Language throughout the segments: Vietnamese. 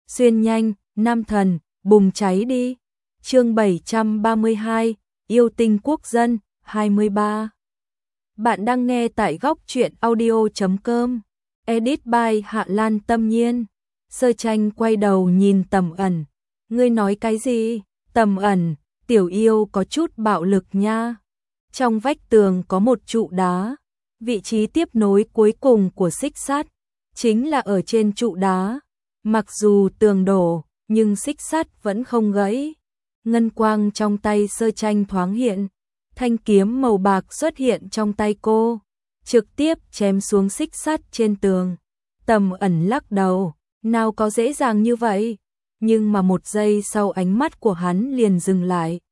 xuyên nhanh, nam thần, bùng cháy đi. Chương 732, yêu tinh quốc dân, 23. Bạn đang nghe tại góc truyện audio.com. Edit by Hạ Lan Tâm Nhiên. Sơ Tranh quay đầu nhìn Tầm Ẩn. Ngươi nói cái gì? Tầm Ẩn, tiểu yêu có chút bạo lực nha. Trong vách tường có một trụ đá. Vị trí tiếp nối cuối cùng của xích sắt chính là ở trên trụ đá. Mặc dù tường đổ, nhưng xích sắt vẫn không gãy. Ngân quang trong tay Sơ Tranh thoáng hiện. Thanh kiếm màu bạc xuất hiện trong tay cô, trực tiếp chém xuống xích sắt trên tường. Tầm Ẩn lắc đầu, nào có dễ dàng như vậy. Nhưng mà một giây sau ánh mắt của hắn liền dừng lại,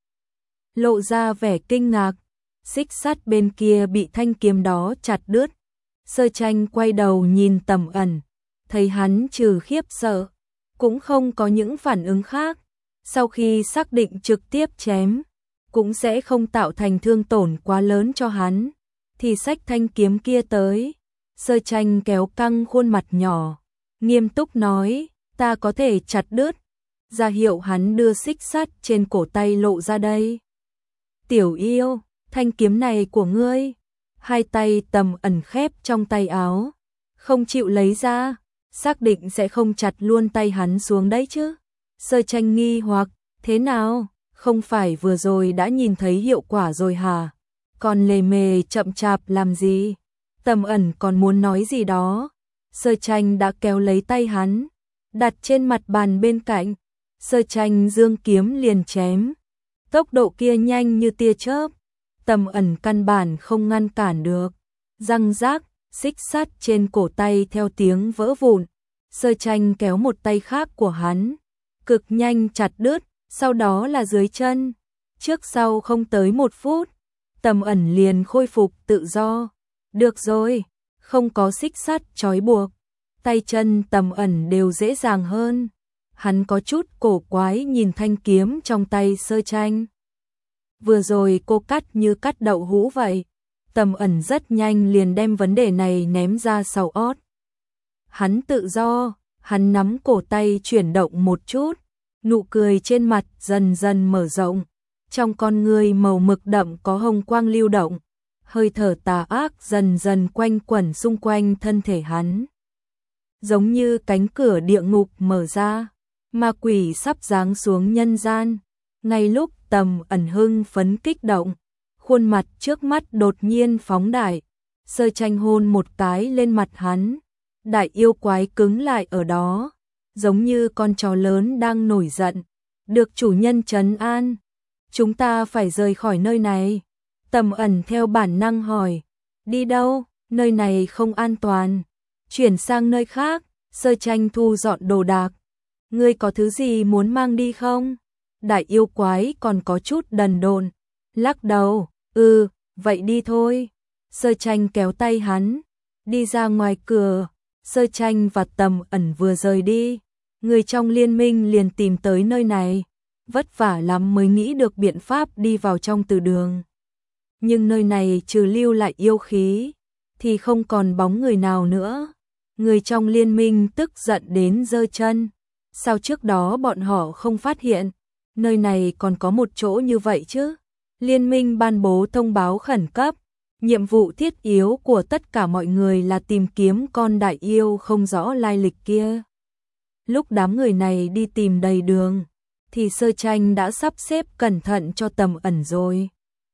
lộ ra vẻ kinh ngạc. Xích sắt bên kia bị thanh kiếm đó chặt đứt. Sơ Tranh quay đầu nhìn Tầm Ẩn, thấy hắn trừ khiếp sợ, cũng không có những phản ứng khác. Sau khi xác định trực tiếp chém cũng sẽ không tạo thành thương tổn quá lớn cho hắn, thì xách thanh kiếm kia tới. Sơ Tranh kéo căng khuôn mặt nhỏ, nghiêm túc nói, ta có thể chặt đứt, ra hiệu hắn đưa xích sắt trên cổ tay lộ ra đây. Tiểu yêu, thanh kiếm này của ngươi. Hai tay Tầm Ẩn khép trong tay áo, không chịu lấy ra, xác định sẽ không chặt luôn tay hắn xuống đấy chứ. Sơ Tranh nghi hoặc, thế nào, không phải vừa rồi đã nhìn thấy hiệu quả rồi hả? Còn lề mề chậm chạp làm gì? Tầm Ẩn còn muốn nói gì đó. Sơ Tranh đã kéo lấy tay hắn, đặt trên mặt bàn bên cạnh. Sơ Tranh giương kiếm liền chém. Tốc độ kia nhanh như tia chớp. Tầm Ẩn căn bản không ngăn cản được. Răng rác, xích sắt trên cổ tay theo tiếng vỡ vụn. Sơ Tranh kéo một tay khác của hắn, cực nhanh chặt đứt, sau đó là dưới chân. Trước sau không tới 1 phút, Tầm Ẩn liền khôi phục tự do. Được rồi, không có xích sắt trói buộc, tay chân Tầm Ẩn đều dễ dàng hơn. Hắn có chút cổ quái nhìn thanh kiếm trong tay Sơ Tranh. Vừa rồi cô cắt như cắt đậu hũ vậy. Tầm Ẩn rất nhanh liền đem vấn đề này ném ra sau ót. Hắn tự do, hắn nắm cổ tay chuyển động một chút, nụ cười trên mặt dần dần mở rộng. Trong con người màu mực đậm có hồng quang lưu động, hơi thở tà ác dần dần quanh quẩn xung quanh thân thể hắn. Giống như cánh cửa địa ngục mở ra, ma quỷ sắp giáng xuống nhân gian. Ngay lúc Tầm Ẩn hưng phấn kích động, khuôn mặt trước mắt đột nhiên phóng đại. Sơ Tranh hôn một cái lên mặt hắn. Đại yêu quái cứng lại ở đó, giống như con chó lớn đang nổi giận, được chủ nhân trấn an. Chúng ta phải rời khỏi nơi này. Tầm Ẩn theo bản năng hỏi, đi đâu? Nơi này không an toàn. Chuyển sang nơi khác. Sơ Tranh thu dọn đồ đạc. Ngươi có thứ gì muốn mang đi không? Đại yêu quái còn có chút đần độn, lắc đầu, vậy đi thôi. Sơ Tranh kéo tay hắn, đi ra ngoài cửa. Sơ Tranh và Tầm Ẩn vừa rời đi, người trong liên minh liền tìm tới nơi này, vất vả lắm mới nghĩ được biện pháp đi vào trong từ đường. Nhưng nơi này trừ lưu lại yêu khí, thì không còn bóng người nào nữa. Người trong liên minh tức giận đến giơ chân. Sao trước đó bọn họ không phát hiện, nơi này còn có một chỗ như vậy chứ? Liên minh ban bố thông báo khẩn cấp. Nhiệm vụ thiết yếu của tất cả mọi người là tìm kiếm con đại yêu không rõ lai lịch kia. Lúc đám người này đi tìm đầy đường, thì Sơ Tranh đã sắp xếp cẩn thận cho Tầm Ẩn rồi.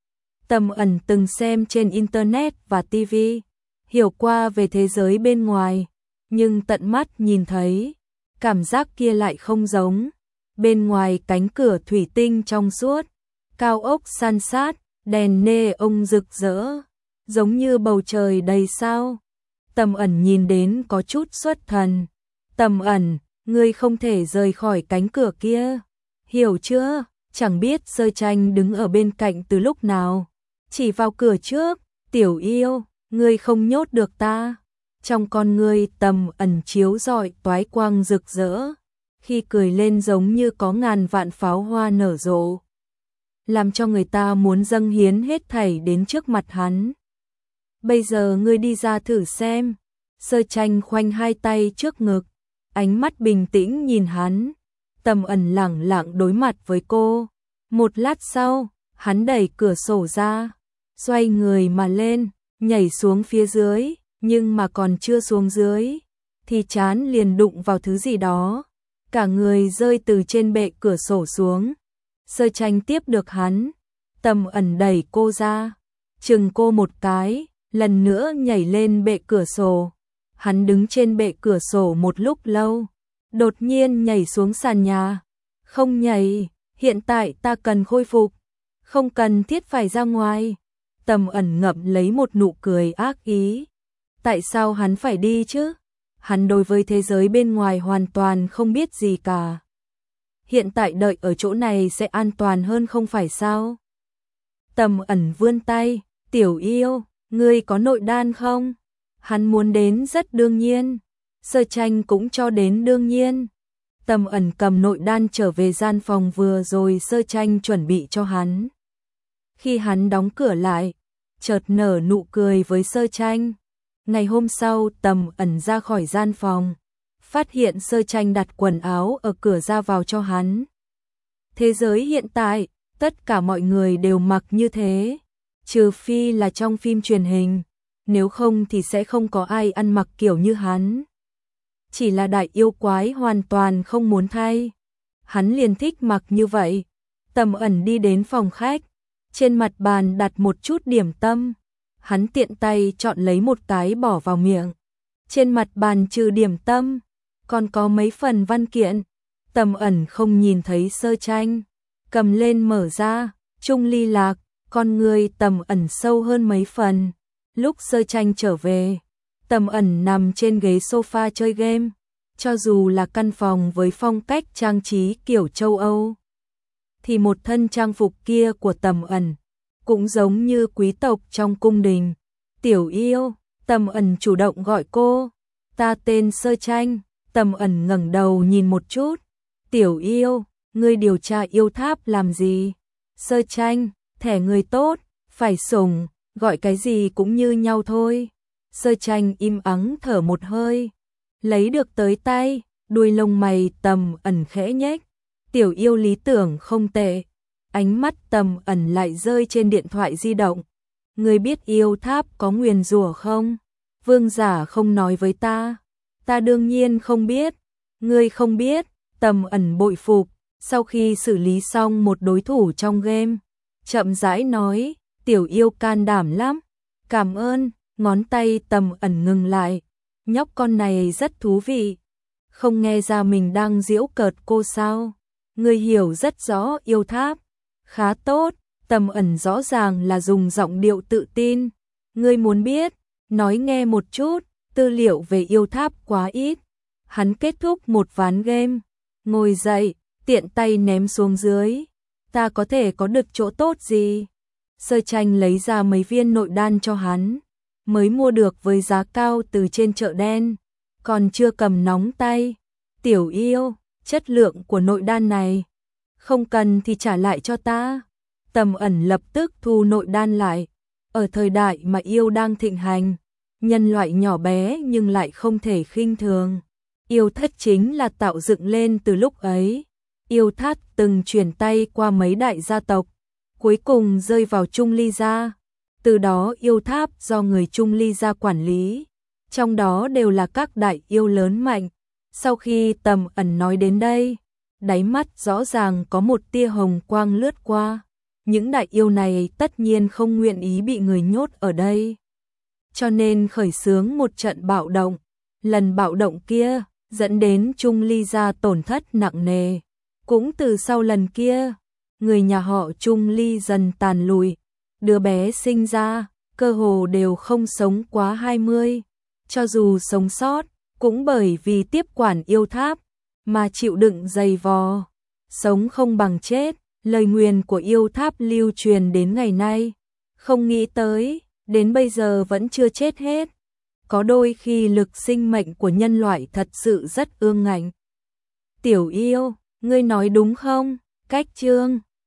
Tầm Ẩn từng xem trên Internet và TV, hiểu qua về thế giới bên ngoài, nhưng tận mắt nhìn thấy, cảm giác kia lại không giống. Bên ngoài cánh cửa thủy tinh trong suốt, cao ốc san sát, đèn neon rực rỡ, giống như bầu trời đầy sao. Tầm Ẩn nhìn đến có chút xuất thần. Tầm Ẩn, ngươi không thể rời khỏi cánh cửa kia, hiểu chưa? Chẳng biết Sơ Tranh đứng ở bên cạnh từ lúc nào, chỉ vào cửa trước. Tiểu yêu, ngươi không nhốt được ta. Trong con ngươi Tầm Ẩn chiếu rọi toái quang rực rỡ, khi cười lên giống như có ngàn vạn pháo hoa nở rộ, làm cho người ta muốn dâng hiến hết thảy đến trước mặt hắn. Bây giờ ngươi đi ra thử xem. Sơ Tranh khoanh hai tay trước ngực, ánh mắt bình tĩnh nhìn hắn. Tầm Ẩn lẳng lặng đối mặt với cô. Một lát sau, hắn đẩy cửa sổ ra, xoay người mà lên, nhảy xuống phía dưới, nhưng mà còn chưa xuống dưới, thì trán liền đụng vào thứ gì đó. Cả người rơi từ trên bệ cửa sổ xuống. Sơ Tranh tiếp được hắn. Tầm Ẩn đẩy cô ra, chừng cô một cái, lần nữa nhảy lên bệ cửa sổ. Hắn đứng trên bệ cửa sổ một lúc lâu, đột nhiên nhảy xuống sàn nhà. Không nhảy, hiện tại ta cần khôi phục, không cần thiết phải ra ngoài. Tầm Ẩn ngậm lấy một nụ cười ác ý. Tại sao hắn phải đi chứ? Hắn đối với thế giới bên ngoài hoàn toàn không biết gì cả. Hiện tại đợi ở chỗ này sẽ an toàn hơn không phải sao? Tầm Ẩn vươn tay, tiểu yêu, ngươi có nội đan không? Hắn muốn đến rất đương nhiên. Sơ Tranh cũng cho đến đương nhiên. Tầm Ẩn cầm nội đan trở về gian phòng vừa rồi Sơ Tranh chuẩn bị cho hắn. Khi hắn đóng cửa lại, chợt nở nụ cười với Sơ Tranh. Ngày hôm sau Tầm Ẩn ra khỏi gian phòng, phát hiện Sơ Tranh đặt quần áo ở cửa ra vào cho hắn. Thế giới hiện tại, tất cả mọi người đều mặc như thế, trừ phi là trong phim truyền hình, nếu không thì sẽ không có ai ăn mặc kiểu như hắn. Chỉ là đại yêu quái hoàn toàn không muốn thay. Hắn liền thích mặc như vậy. Tầm Ẩn đi đến phòng khách, trên mặt bàn đặt một chút điểm tâm. Hắn tiện tay chọn lấy một cái bỏ vào miệng. Trên mặt bàn trừ điểm tâm, còn có mấy phần văn kiện. Tầm Ẩn không nhìn thấy Sơ Tranh, cầm lên mở ra, Trung Ly Lạc, con người Tầm Ẩn sâu hơn mấy phần. Lúc Sơ Tranh trở về, Tầm Ẩn nằm trên ghế sofa chơi game. Cho dù là căn phòng với phong cách trang trí kiểu châu Âu, thì một thân trang phục kia của Tầm Ẩn cũng giống như quý tộc trong cung đình. Tiểu yêu, Tầm Ẩn chủ động gọi cô. Ta tên Sơ Tranh. Tầm Ẩn ngẩng đầu nhìn một chút. Tiểu yêu, ngươi điều tra yêu tháp làm gì? Sơ Tranh, thẻ người tốt, phải sủng, gọi cái gì cũng như nhau thôi. Sơ Tranh im ắng thở một hơi, lấy được tới tay, đuôi lông mày Tầm Ẩn khẽ nhếch. Tiểu yêu lý tưởng không tệ. Ánh mắt Tầm Ẩn lại rơi trên điện thoại di động. Ngươi biết yêu tháp có nguyền rủa không? Vương giả không nói với ta. Ta đương nhiên không biết. Ngươi không biết. Tầm Ẩn bội phục. Sau khi xử lý xong một đối thủ trong game, chậm rãi nói, tiểu yêu can đảm lắm. Cảm ơn. Ngón tay Tầm Ẩn ngừng lại. Nhóc con này rất thú vị. Không nghe ra mình đang giễu cợt cô sao? Ngươi hiểu rất rõ yêu tháp. Khá tốt. Tầm Ẩn rõ ràng là dùng giọng điệu tự tin. Ngươi muốn biết, nói nghe một chút. Tư liệu về yêu tháp quá ít. Hắn kết thúc một ván game, ngồi dậy, tiện tay ném xuống dưới. Ta có thể có được chỗ tốt gì? Sơ Tranh lấy ra mấy viên nội đan cho hắn, mới mua được với giá cao từ trên chợ đen, còn chưa cầm nóng tay. Tiểu yêu, chất lượng của nội đan này, không cần thì trả lại cho ta. Tầm Ẩn lập tức thu nội đan lại. Ở thời đại mà yêu đang thịnh hành, nhân loại nhỏ bé nhưng lại không thể khinh thường. Yêu thất chính là tạo dựng lên từ lúc ấy. Yêu thất từng chuyển tay qua mấy đại gia tộc, cuối cùng rơi vào Trung Ly gia. Từ đó yêu tháp do người Trung Ly gia quản lý, trong đó đều là các đại yêu lớn mạnh. Sau khi Tầm Ẩn nói đến đây, đáy mắt rõ ràng có một tia hồng quang lướt qua. Những đại yêu này tất nhiên không nguyện ý bị người nhốt ở đây, cho nên khởi xướng một trận bạo động. Lần bạo động kia dẫn đến Trung Ly gia tổn thất nặng nề. Cũng từ sau lần kia, người nhà họ Trung Ly dần tàn lụi. Đứa bé sinh ra, cơ hồ đều không sống quá 20. Cho dù sống sót, cũng bởi vì tiếp quản yêu tháp mà chịu đựng dày vò. Sống không bằng chết, lời nguyền của yêu tháp lưu truyền đến ngày nay. Không nghĩ tới, đến bây giờ vẫn chưa chết hết. Có đôi khi lực sinh mệnh của nhân loại thật sự rất ương ngạnh. Tiểu yêu, ngươi nói đúng không? Cách chương